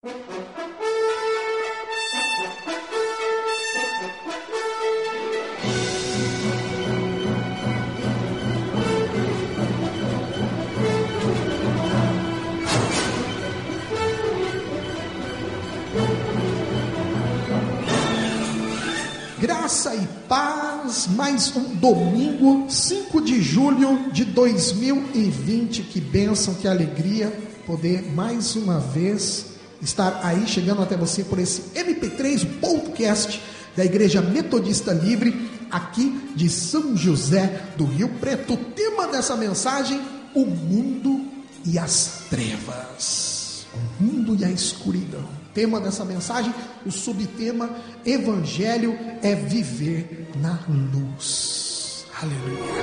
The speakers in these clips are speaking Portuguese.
Graça e paz, mais um domingo, 5 de julho de 2020, que bênção, que alegria poder mais uma vez estar aí, chegando até você por esse MP3, o podcast da Igreja Metodista Livre, aqui de São José do Rio Preto. O tema dessa mensagem, o mundo e as trevas, o mundo e a escuridão. Tema dessa mensagem, o subtema, Evangelho é viver na luz. Aleluia.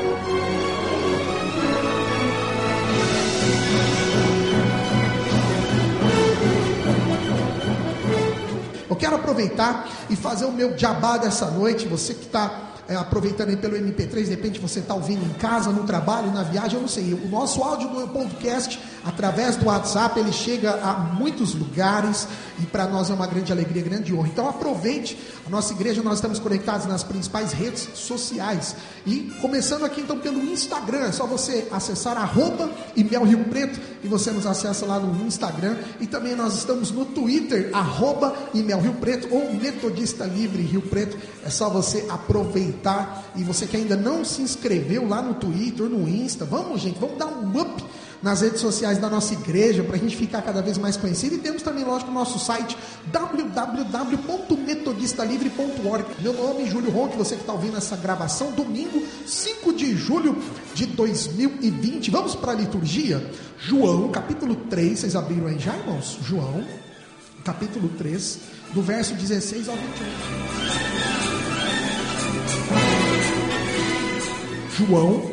Eu quero aproveitar e fazer o meu jabá dessa noite. Você que está aproveitando aí pelo MP3, de repente você está ouvindo em casa, no trabalho, na viagem, eu não sei. O nosso áudio do podcast, através do WhatsApp, ele chega a muitos lugares e para nós é uma grande alegria, grande honra. Então aproveite a nossa igreja, nós estamos conectados nas principais redes sociais. E começando aqui então pelo Instagram, é só você acessar @ImelRioPreto e você nos acessa lá no Instagram. E também nós estamos no Twitter, @ImelRioPreto ou Metodista Livre Rio Preto. É só você aproveitar. E você que ainda não se inscreveu lá no Twitter, no Insta, vamos gente, vamos dar um up nas redes sociais da nossa igreja, para a gente ficar cada vez mais conhecido. E temos também, lógico, o nosso site www.metodistalivre.org. Meu nome é Júlio Ronque, você que está ouvindo essa gravação, domingo 5 de julho de 2020. Vamos para a liturgia? João, capítulo 3, vocês abriram aí já, irmãos? João, capítulo 3, do verso 16 ao 21. João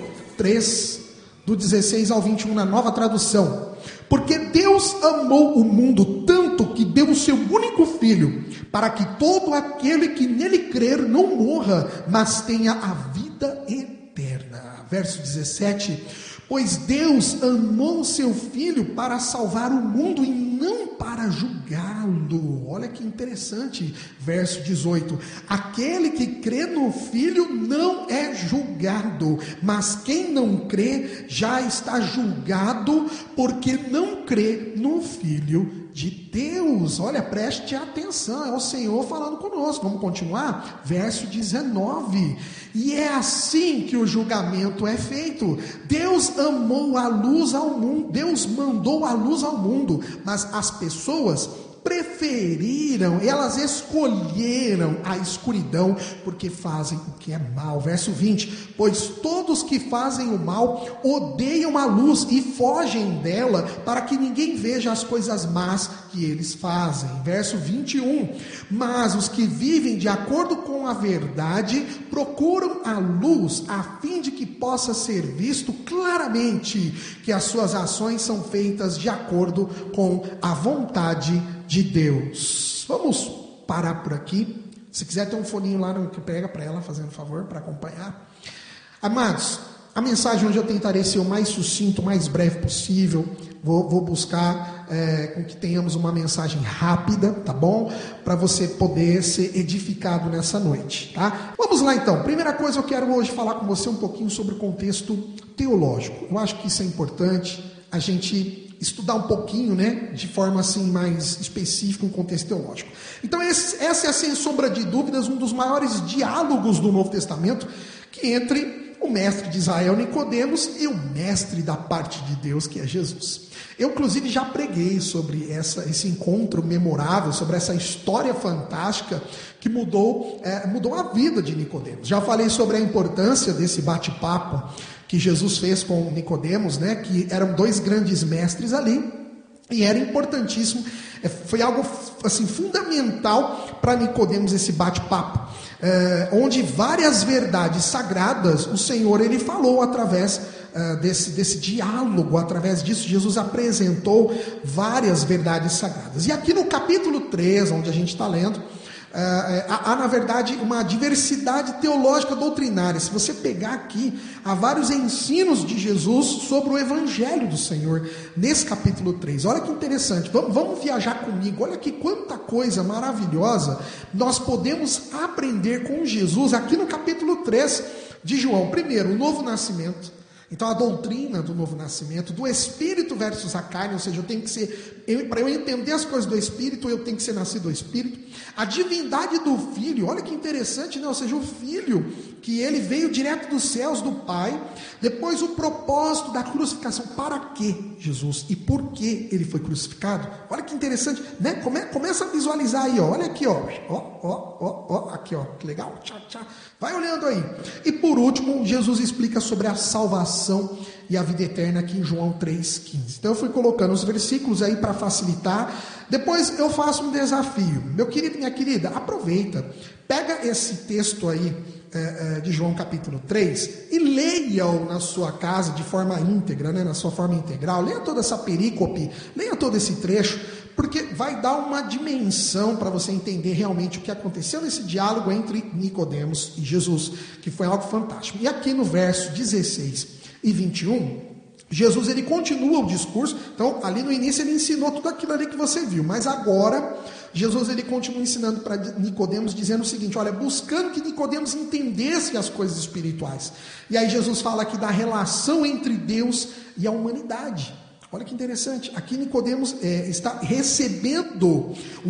3, do 16 ao 21, na Nova Tradução. Porque Deus amou o mundo tanto que deu o seu único Filho, para que todo aquele que nele crer não morra, mas tenha a vida eterna. Verso 17. Pois Deus amou seu Filho para salvar o mundo e não para julgá-lo. Olha que interessante. Verso 18. Aquele que crê no Filho não é julgado, mas quem não crê já está julgado, porque não crê no Filho de Deus. Olha, preste atenção, é o Senhor falando conosco. Vamos continuar? Verso 19. E é assim que o julgamento é feito. Deus amou a luz ao mundo, Deus mandou a luz ao mundo, mas as pessoas preferiram, elas escolheram a escuridão, porque fazem o que é mal. Verso 20, pois todos que fazem o mal odeiam a luz e fogem dela, para que ninguém veja as coisas más que eles fazem. Verso 21, mas os que vivem de acordo com a verdade, procuram a luz, a fim de que possa ser visto claramente que as suas ações são feitas de acordo com a vontade de Deus. Vamos parar por aqui. Se quiser ter um foninho lá, que pega para ela, fazendo favor, para acompanhar. Amados, a mensagem hoje eu tentarei ser o mais sucinto, o mais breve possível. Vou buscar com que tenhamos uma mensagem rápida, tá bom? Para você poder ser edificado nessa noite, tá? Vamos lá então. Primeira coisa, eu quero hoje falar com você um pouquinho sobre o contexto teológico. Eu acho que isso é importante, a gente estudar um pouquinho, né, de forma assim mais específica, um contexto teológico. Então essa é, sem sombra de dúvidas, um dos maiores diálogos do Novo Testamento, que entre o mestre de Israel, Nicodemos, e o mestre da parte de Deus, que é Jesus. Eu, inclusive, já preguei sobre esse encontro memorável, sobre essa história fantástica que mudou a vida de Nicodemos. Já falei sobre a importância desse bate-papo que Jesus fez com Nicodemos, né, que eram dois grandes mestres ali, e era importantíssimo, foi algo assim, fundamental para Nicodemos esse bate-papo, onde várias verdades sagradas o Senhor ele falou através desse diálogo. Através disso Jesus apresentou várias verdades sagradas. E aqui no capítulo 3, onde a gente está lendo, há, na verdade, uma diversidade teológica doutrinária. Se você pegar aqui, há vários ensinos de Jesus sobre o Evangelho do Senhor, nesse capítulo 3. Olha que interessante, vamos viajar comigo. Olha que quanta coisa maravilhosa nós podemos aprender com Jesus aqui no capítulo 3 de João. Primeiro, o novo nascimento. Então, a doutrina do novo nascimento, do espírito versus a carne, ou seja, eu tenho que ser, para eu entender as coisas do espírito, eu tenho que ser nascido do espírito. A divindade do filho, olha que interessante, né? Ou seja, o filho, que ele veio direto dos céus do Pai. Depois, o propósito da crucificação. Para que Jesus? E por que ele foi crucificado? Olha que interessante, né? Começa a visualizar aí, ó. Olha aqui, ó. Aqui, ó. Que legal. Tchá. Vai olhando aí. E por último, Jesus explica sobre a salvação e a vida eterna aqui em João 3,15. Então eu fui colocando os versículos aí para facilitar. Depois eu faço um desafio. Meu querido, minha querida, aproveita. Pega esse texto aí de João capítulo 3 e leia-o na sua casa de forma íntegra, né, na sua forma integral. Leia toda essa perícope, leia todo esse trecho, porque vai dar uma dimensão para você entender realmente o que aconteceu nesse diálogo entre Nicodemos e Jesus, que foi algo fantástico. E aqui no verso 16 e 21, Jesus ele continua o discurso. Então ali no início ele ensinou tudo aquilo ali que você viu, mas agora Jesus ele continua ensinando para Nicodemos, dizendo o seguinte, olha, buscando que Nicodemos entendesse as coisas espirituais. E aí Jesus fala aqui da relação entre Deus e a humanidade. Olha que interessante, aqui Nicodemos está recebendo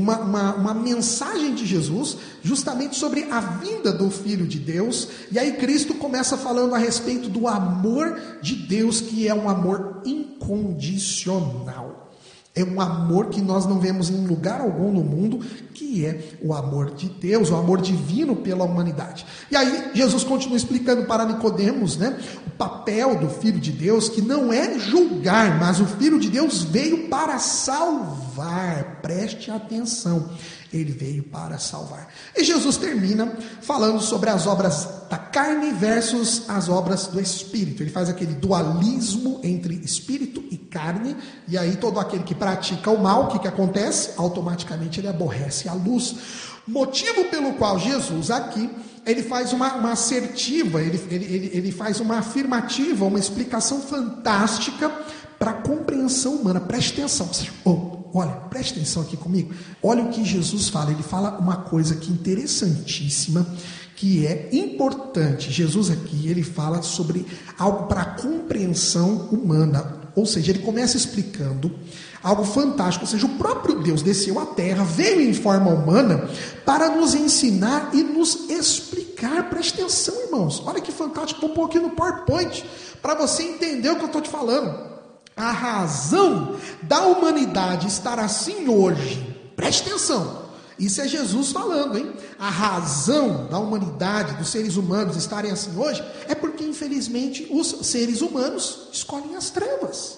uma mensagem de Jesus, justamente sobre a vinda do Filho de Deus, e aí Cristo começa falando a respeito do amor de Deus, que é um amor incondicional. É um amor que nós não vemos em lugar algum no mundo, que é o amor de Deus, o amor divino pela humanidade. E aí Jesus continua explicando para Nicodemos, né, o papel do Filho de Deus, que não é julgar, mas o Filho de Deus veio para salvar. Preste atenção, ele veio para salvar. E Jesus termina falando sobre as obras da carne versus as obras do Espírito. Ele faz aquele dualismo entre Espírito e carne, e aí todo aquele que pratica o mal, o que acontece? Automaticamente ele aborrece a luz. Motivo pelo qual Jesus aqui, ele faz uma assertiva, ele faz uma afirmativa, uma explicação fantástica para a compreensão humana. Preste atenção, olha, preste atenção aqui comigo. Olha o que Jesus fala. Ele fala uma coisa aqui interessantíssima, que é importante. Jesus aqui, ele fala sobre algo para a compreensão humana. Ou seja, ele começa explicando algo fantástico. Ou seja, o próprio Deus desceu à terra, veio em forma humana para nos ensinar e nos explicar. Preste atenção, irmãos. Olha que fantástico. Vou pôr aqui no PowerPoint para você entender o que eu estou te falando. A razão da humanidade estar assim hoje, preste atenção, isso é Jesus falando, hein? A razão da humanidade, dos seres humanos estarem assim hoje, é porque infelizmente os seres humanos escolhem as trevas.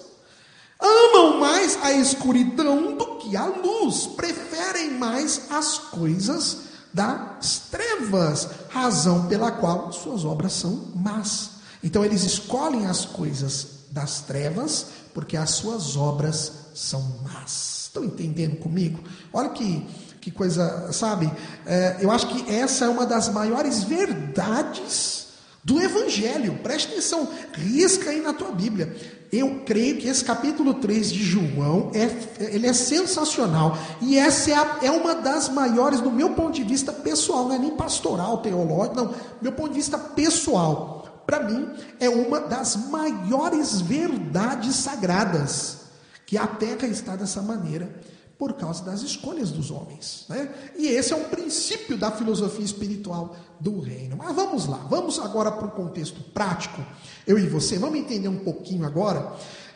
Amam mais a escuridão do que a luz, preferem mais as coisas das trevas, razão pela qual suas obras são más. Então eles escolhem as coisas das trevas, porque as suas obras são más. Estão entendendo comigo? Olha que coisa, sabe? Eu acho que essa é uma das maiores verdades do Evangelho. Preste atenção, risca aí na tua Bíblia. Eu creio que esse capítulo 3 de João, ele é sensacional. E essa é uma das maiores, do meu ponto de vista pessoal, não é nem pastoral, teológico, não. Meu ponto de vista pessoal. Para mim, é uma das maiores verdades sagradas, que a terra está dessa maneira por causa das escolhas dos homens, né? E esse é um princípio da filosofia espiritual do reino. Mas vamos lá, vamos agora para o contexto prático, eu e você, vamos entender um pouquinho agora.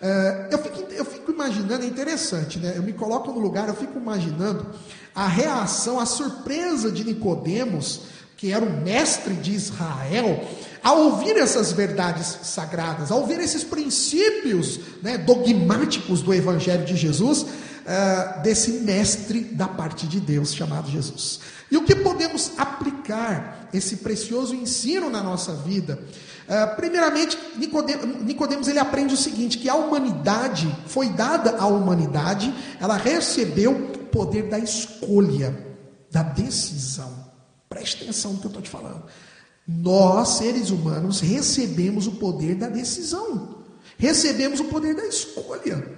Eu fico imaginando, é interessante, né? Eu me coloco no lugar, eu fico imaginando a reação, a surpresa de Nicodemos, que era o mestre de Israel, ao ouvir essas verdades sagradas, ao ouvir esses princípios, né, dogmáticos do Evangelho de Jesus, desse mestre da parte de Deus chamado Jesus. E o que podemos aplicar esse precioso ensino na nossa vida? Primeiramente, Nicodemos ele aprende o seguinte, que a humanidade, foi dada à humanidade, ela recebeu o poder da escolha. da decisão. Preste atenção no que eu estou te falando. Nós, seres humanos, recebemos o poder da decisão. Recebemos o poder da escolha.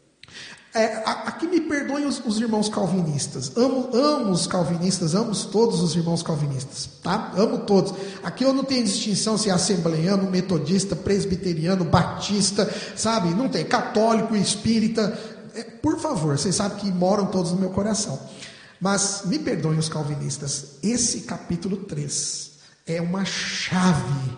Aqui me perdoem os irmãos calvinistas. Amo os calvinistas, amo todos os irmãos calvinistas, tá? Amo todos. Aqui eu não tenho distinção se é assembleiano, metodista, presbiteriano, batista, sabe? Não tem. Católico, espírita. Por favor, vocês sabem que moram todos no meu coração. Mas me perdoem os calvinistas. Esse capítulo 3 é uma chave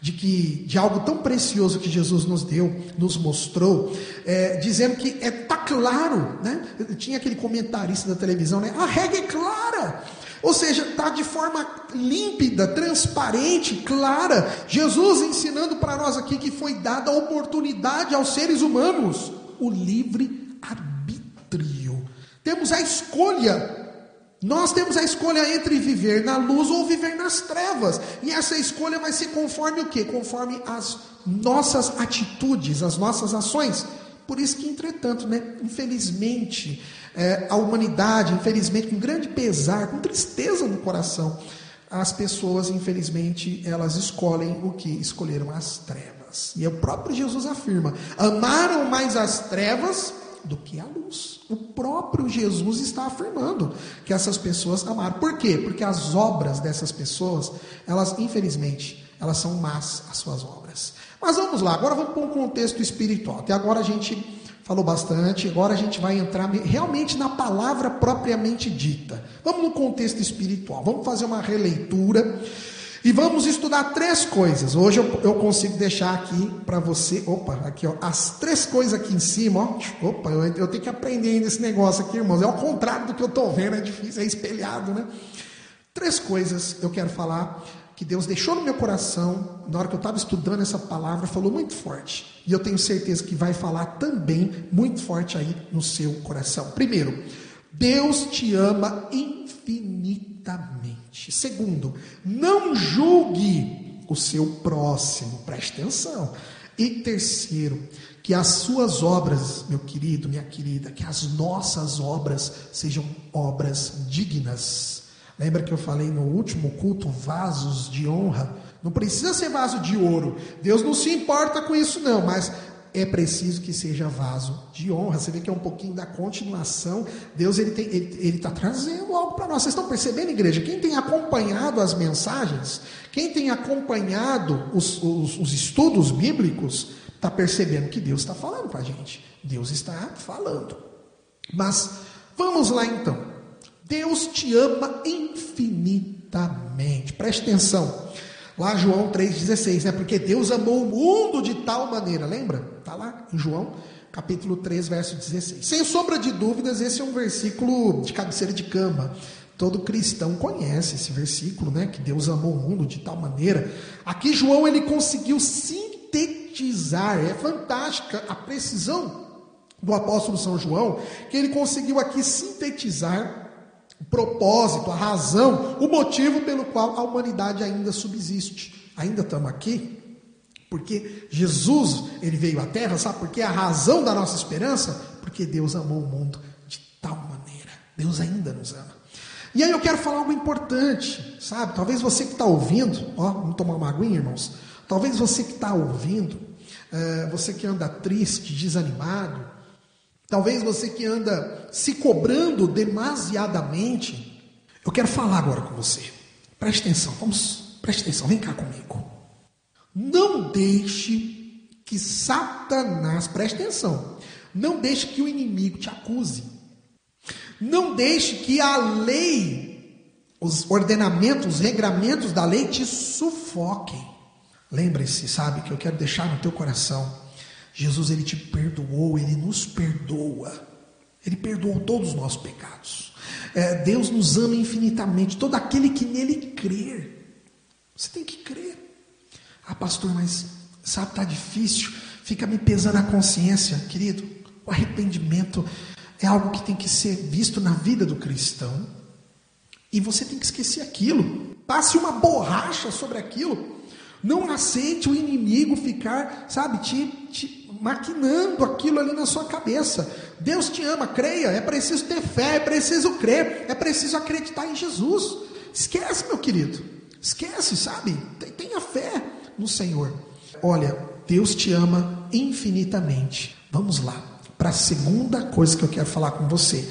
de algo tão precioso que Jesus nos deu, nos mostrou, dizendo que está claro, né? Tinha aquele comentarista da televisão, né? A regra é clara, ou seja, está de forma límpida, transparente, clara. Jesus ensinando para nós aqui que foi dada a oportunidade aos seres humanos, o livre arbítrio. Temos a escolha. Nós temos a escolha entre viver na luz ou viver nas trevas. E essa escolha vai ser conforme o quê? Conforme as nossas atitudes, as nossas ações. Por isso que, entretanto, né, infelizmente, a humanidade, infelizmente, com grande pesar, com tristeza no coração, as pessoas, infelizmente, elas escolhem o que? Escolheram as trevas. E o próprio Jesus afirma: amaram mais as trevas do que a luz. O próprio Jesus está afirmando que essas pessoas amaram. Por quê? Porque as obras dessas pessoas, elas, infelizmente, elas são más, as suas obras. Mas vamos lá, agora vamos para um contexto espiritual. Até agora a gente falou bastante, agora a gente vai entrar realmente na palavra propriamente dita. Vamos no contexto espiritual, vamos fazer uma releitura e vamos estudar 3 coisas. Hoje eu consigo deixar aqui para você, aqui ó, as 3 coisas aqui em cima, ó. Eu tenho que aprender ainda esse negócio aqui, irmãos. É ao contrário do que eu estou vendo, é difícil, é espelhado, né? 3 coisas eu quero falar que Deus deixou no meu coração, na hora que eu estava estudando essa palavra, falou muito forte. E eu tenho certeza que vai falar também muito forte aí no seu coração. Primeiro, Deus te ama infinitamente. Segundo, não julgue o seu próximo, preste atenção. E terceiro, que as suas obras, meu querido, minha querida, que as nossas obras sejam obras dignas. Lembra que eu falei no último culto, vasos de honra? Não precisa ser vaso de ouro, Deus não se importa com isso não, mas é preciso que seja vaso de honra. Você vê que é um pouquinho da continuação. Deus ele está trazendo algo para nós. Vocês estão percebendo, igreja? Quem tem acompanhado as mensagens, quem tem acompanhado os estudos bíblicos, está percebendo que Deus está falando com a gente. Deus está falando. Mas vamos lá então. Deus te ama infinitamente. Preste atenção. Lá João 3,16, né? Porque Deus amou o mundo de tal maneira, lembra? Está lá em João, capítulo 3, verso 16. Sem sombra de dúvidas, esse é um versículo de cabeceira de cama. Todo cristão conhece esse versículo, né? Que Deus amou o mundo de tal maneira. Aqui João, ele conseguiu sintetizar, é fantástica a precisão do apóstolo São João, que ele conseguiu aqui sintetizar o propósito, a razão, o motivo pelo qual a humanidade ainda subsiste. Ainda estamos aqui porque Jesus, ele veio à Terra, sabe por quê? A razão da nossa esperança? Porque Deus amou o mundo de tal maneira. Deus ainda nos ama. E aí eu quero falar algo importante, sabe? Talvez você que está ouvindo, vamos tomar uma aguinha, irmãos. Talvez você que está ouvindo, você que anda triste, desanimado, talvez você que anda se cobrando demasiadamente, eu quero falar agora com você. Preste atenção, preste atenção, vem cá comigo. Não deixe que Satanás, preste atenção, não deixe que o inimigo te acuse. Não deixe que a lei, os ordenamentos, os regramentos da lei te sufoquem. Lembre-se, sabe, que eu quero deixar no teu coração. Jesus, ele te perdoou, ele nos perdoa. Ele perdoou todos os nossos pecados. Deus nos ama infinitamente. Todo aquele que nele crer. Você tem que crer. Ah, pastor, mas sabe, está difícil. Fica me pesando a consciência. Querido, o arrependimento é algo que tem que ser visto na vida do cristão. E você tem que esquecer aquilo. Passe uma borracha sobre aquilo. Não aceite o inimigo ficar, sabe, maquinando aquilo ali na sua cabeça. Deus te ama, creia, é preciso ter fé, é preciso crer, é preciso acreditar em Jesus. Esquece, meu querido, esquece, sabe? Tenha fé no Senhor. Olha, Deus te ama infinitamente. Vamos lá, para a segunda coisa que eu quero falar com você.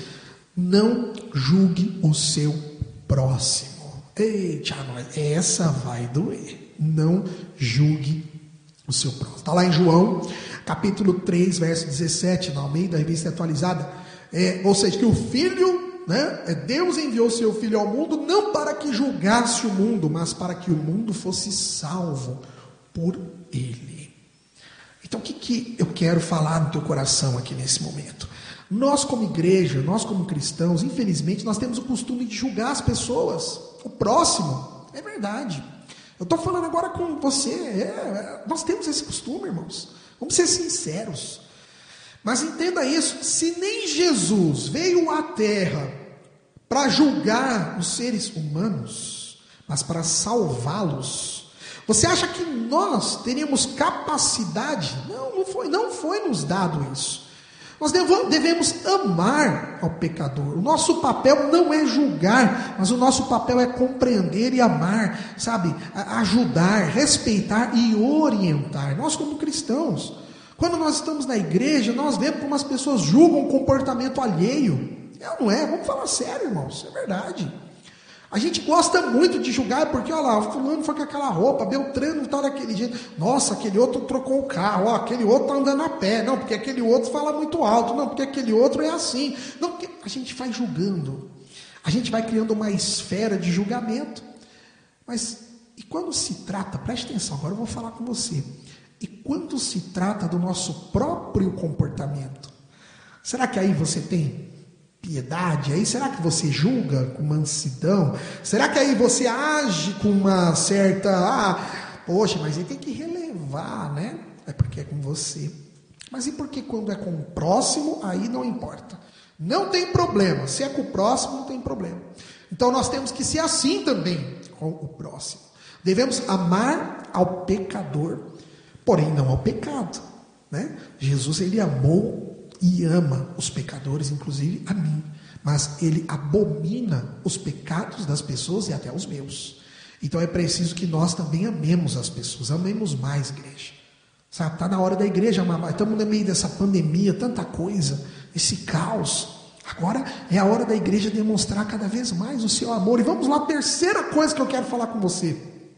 Não julgue o seu próximo. Eita, essa vai doer. Não julgue o seu próximo. Está lá em João, capítulo 3, verso 17, na Almeida, revista atualizada. Ou seja, que o Filho, Deus enviou o seu Filho ao mundo, não para que julgasse o mundo, mas para que o mundo fosse salvo por ele. Então, o que eu quero falar no teu coração aqui nesse momento? Nós como igreja, nós como cristãos, infelizmente, nós temos o costume de julgar as pessoas, o próximo. É verdade. Eu estou falando agora com você. Nós temos esse costume, irmãos. Vamos ser sinceros. Mas entenda isso, se nem Jesus veio à terra para julgar os seres humanos, mas para salvá-los, você acha que nós teríamos capacidade? Não foi nos dado isso. Nós devemos amar ao pecador. O nosso papel não é julgar, mas o nosso papel é compreender e amar, sabe? Ajudar, respeitar e orientar. Nós como cristãos, quando nós estamos na igreja, nós vemos como as pessoas julgam o comportamento alheio. Não é? Vamos falar sério, irmãos, é verdade. A gente gosta muito de julgar, porque olha lá, o fulano foi com aquela roupa, Beltrano está daquele jeito. Nossa, aquele outro trocou o carro, aquele outro está andando a pé. Não, porque aquele outro fala muito alto. Não, porque aquele outro é assim. Não, porque a gente vai julgando. A gente vai criando uma esfera de julgamento. Mas, e quando se trata, preste atenção, agora eu vou falar com você. E quando se trata do nosso próprio comportamento, será que aí você tem piedade? Aí será que você julga com mansidão? Será que aí você age com uma certa... poxa, mas ele tem que relevar, né? É porque é com você. Mas e porque quando é com o próximo, aí não importa. Não tem problema. Se é com o próximo, não tem problema. Então nós temos que ser assim também com o próximo. Devemos amar ao pecador, porém não ao pecado, né? Jesus, ele amou e ama os pecadores, inclusive a mim. Mas ele abomina os pecados das pessoas e até os meus. Então é preciso que nós também amemos as pessoas. Amemos mais, igreja. Sabe, está na hora da igreja amar mais. Estamos no meio dessa pandemia, tanta coisa, esse caos. Agora é a hora da igreja demonstrar cada vez mais o seu amor. E vamos lá, terceira coisa que eu quero falar com você.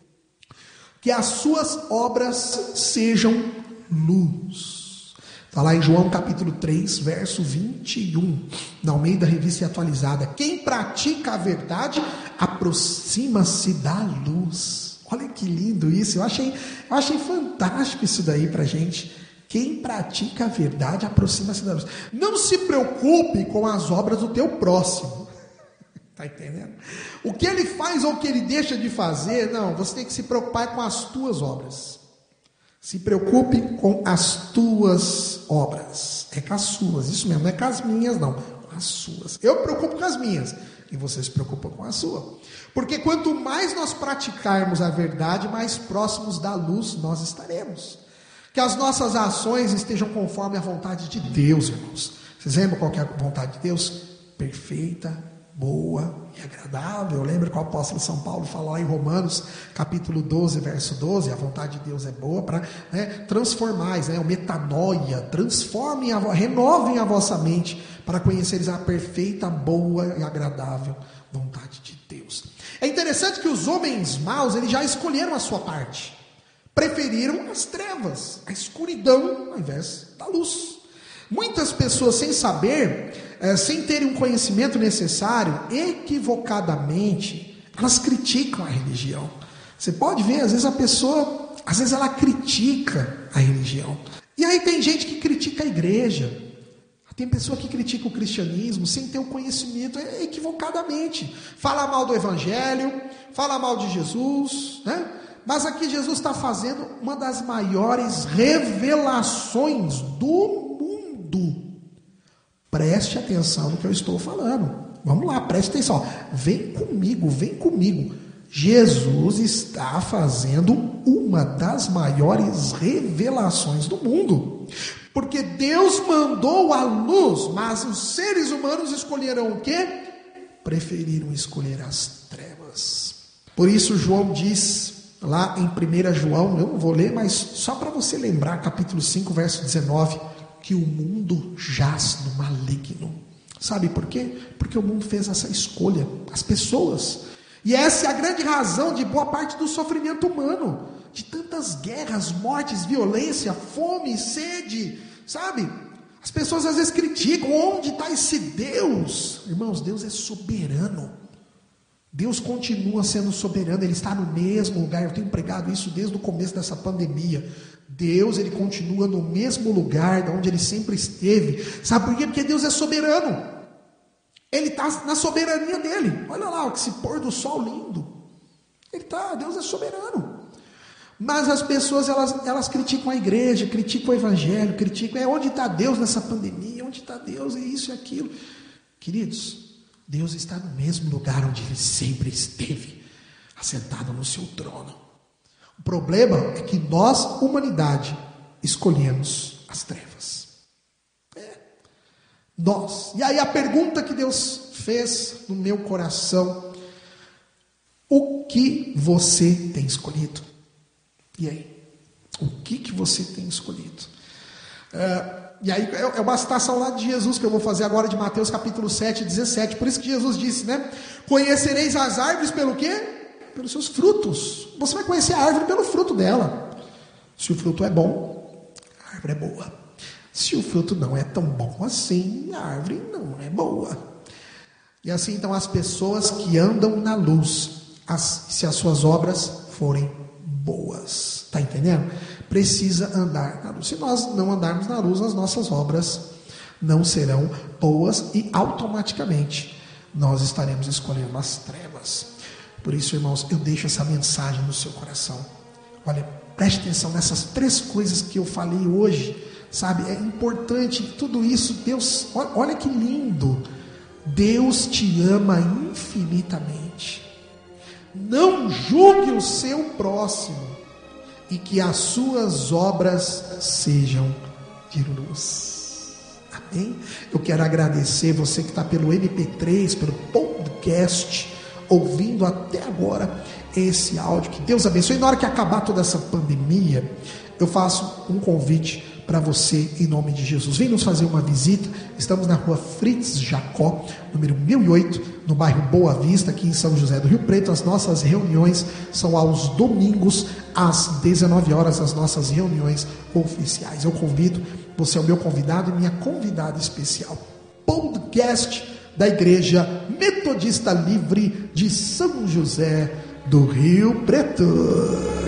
Que as suas obras sejam luz. Está lá em João capítulo 3, verso 21, na Almeida Revista Atualizada. Quem pratica a verdade aproxima-se da luz. Olha que lindo isso, eu achei fantástico isso daí para a gente. Quem pratica a verdade aproxima-se da luz. Não se preocupe com as obras do teu próximo. Está entendendo? O que ele faz ou o que ele deixa de fazer, não, você tem que se preocupar com as tuas obras. Se preocupe com as tuas obras. É com as suas, isso mesmo, não é com as minhas não, com as suas. Eu me preocupo com as minhas e você se preocupa com a sua. Porque quanto mais nós praticarmos a verdade, mais próximos da luz nós estaremos. Que as nossas ações estejam conforme a vontade de Deus, irmãos. Vocês lembram qual que é a vontade de Deus? Perfeita, boa e agradável. Lembra que o apóstolo São Paulo fala lá em Romanos, capítulo 12, verso 12, a vontade de Deus é boa para transformar, o metanoia, renovem a vossa mente para conheceres a perfeita, boa e agradável vontade de Deus. É interessante que os homens maus, eles já escolheram a sua parte, preferiram as trevas, a escuridão ao invés da luz. Muitas pessoas sem saber, sem terem um conhecimento necessário, equivocadamente, elas criticam a religião. Você pode ver, às vezes a pessoa, ela critica a religião. E aí tem gente que critica a igreja. Tem pessoa que critica o cristianismo sem ter o conhecimento, equivocadamente. Fala mal do evangelho, fala mal de Jesus, né? Mas aqui Jesus está fazendo uma das maiores revelações do mundo. Preste atenção no que eu estou falando. Vamos lá, preste atenção. Vem comigo. Jesus está fazendo uma das maiores revelações do mundo. Porque Deus mandou a luz, mas os seres humanos escolheram o quê? Preferiram escolher as trevas. Por isso João diz lá em 1 João, eu não vou ler, mas só para você lembrar, capítulo 5, verso 19, que o mundo jaz no maligno. Sabe por quê? Porque o mundo fez essa escolha, as pessoas. E essa é a grande razão de boa parte do sofrimento humano, de tantas guerras, mortes, violência, fome, sede, sabe? As pessoas às vezes criticam, onde está esse Deus? Irmãos, Deus é soberano. Deus continua sendo soberano, Ele está no mesmo lugar. Eu tenho pregado isso desde o começo dessa pandemia. Deus, Ele continua no mesmo lugar, onde Ele sempre esteve. Sabe por quê? Porque Deus é soberano. Ele está na soberania dEle. Olha lá, esse pôr do sol lindo. Deus é soberano. Mas as pessoas, elas criticam a igreja, criticam o evangelho, criticam, onde está Deus nessa pandemia? Onde está Deus? É isso e aquilo. Queridos, Deus está no mesmo lugar onde Ele sempre esteve, assentado no seu trono. O problema é que nós, humanidade, escolhemos as trevas. Nós. E aí a pergunta que Deus fez no meu coração: o que você tem escolhido? E aí? O que você tem escolhido? E aí é uma citação lá de Jesus que eu vou fazer agora, de Mateus capítulo 7, 17. Por isso que Jesus disse, né? Conhecereis as árvores pelo quê? Pelos seus frutos. Você vai conhecer a árvore pelo fruto dela. Se o fruto é bom, a árvore é boa. Se o fruto não é tão bom assim, a árvore não é boa. E assim então as pessoas que andam na luz, se as suas obras forem boas. Está entendendo? Precisa andar na luz. Se nós não andarmos na luz, as nossas obras não serão boas e automaticamente nós estaremos escolhendo as trevas. Por isso, irmãos, eu deixo essa mensagem no seu coração. Olha, preste atenção nessas 3 coisas que eu falei hoje, sabe? É importante tudo isso. Deus, olha que lindo. Deus te ama infinitamente. Não julgue o seu próximo e que as suas obras sejam de luz. Amém? Eu quero agradecer você que está pelo MP3, pelo podcast, ouvindo até agora esse áudio. Que Deus abençoe. E na hora que acabar toda essa pandemia, eu faço um convite para você em nome de Jesus. Vem nos fazer uma visita. Estamos na rua Fritz Jacó, número 1008, no bairro Boa Vista, aqui em São José do Rio Preto. As nossas reuniões são aos domingos, às 19 horas, as nossas reuniões oficiais. Eu convido, você é o meu convidado e minha convidada especial. Podcast da Igreja Metodista Livre de São José do Rio Preto.